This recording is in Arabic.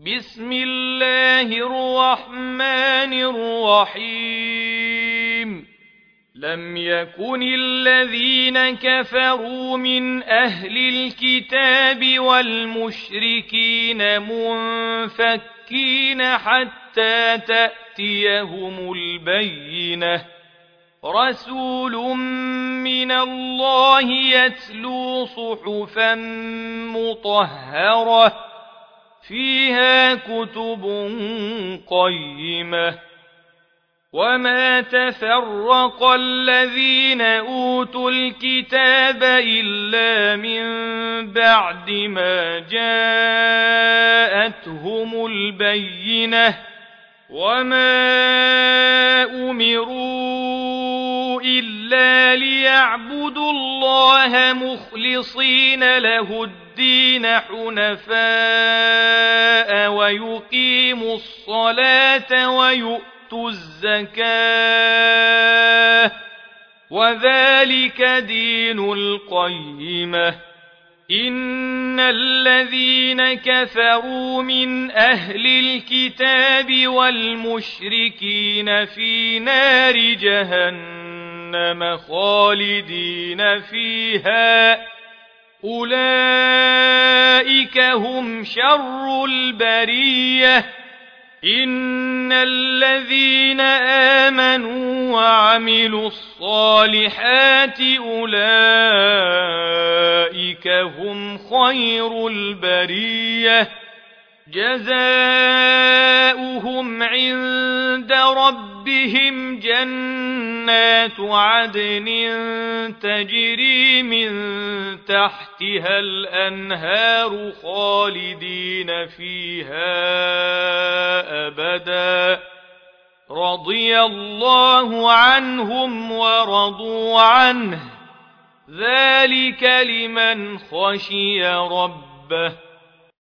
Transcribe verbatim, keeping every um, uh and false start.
بسم الله الرحمن الرحيم لم يكن الذين كفروا من أهل الكتاب والمشركين منفكين حتى تأتيهم البينة رسول من الله يتلو صحفا مطهرة فيها كتب قيمة وما تفرق الذين أوتوا الكتاب إلا من بعد ما جاءتهم البينة وما أمروا إلا ليعبدوا الله مخلصين له الدين حنفاء ويقيموا الصلاة ويؤتوا الزكاة وذلك دين القيمة إن الذين كفروا من أهل الكتاب والمشركين في نار جهنم خالدين فيها أولئك هم شر البرية إن الذين آمنوا وعملوا الصالحات أولئك هم خير البرية جزاؤهم عند ربهم جنات عدن تجري من تحتها الأنهار خالدين فيها أبدا رضي الله عنهم ورضوا عنه ذلك لمن خشي ربه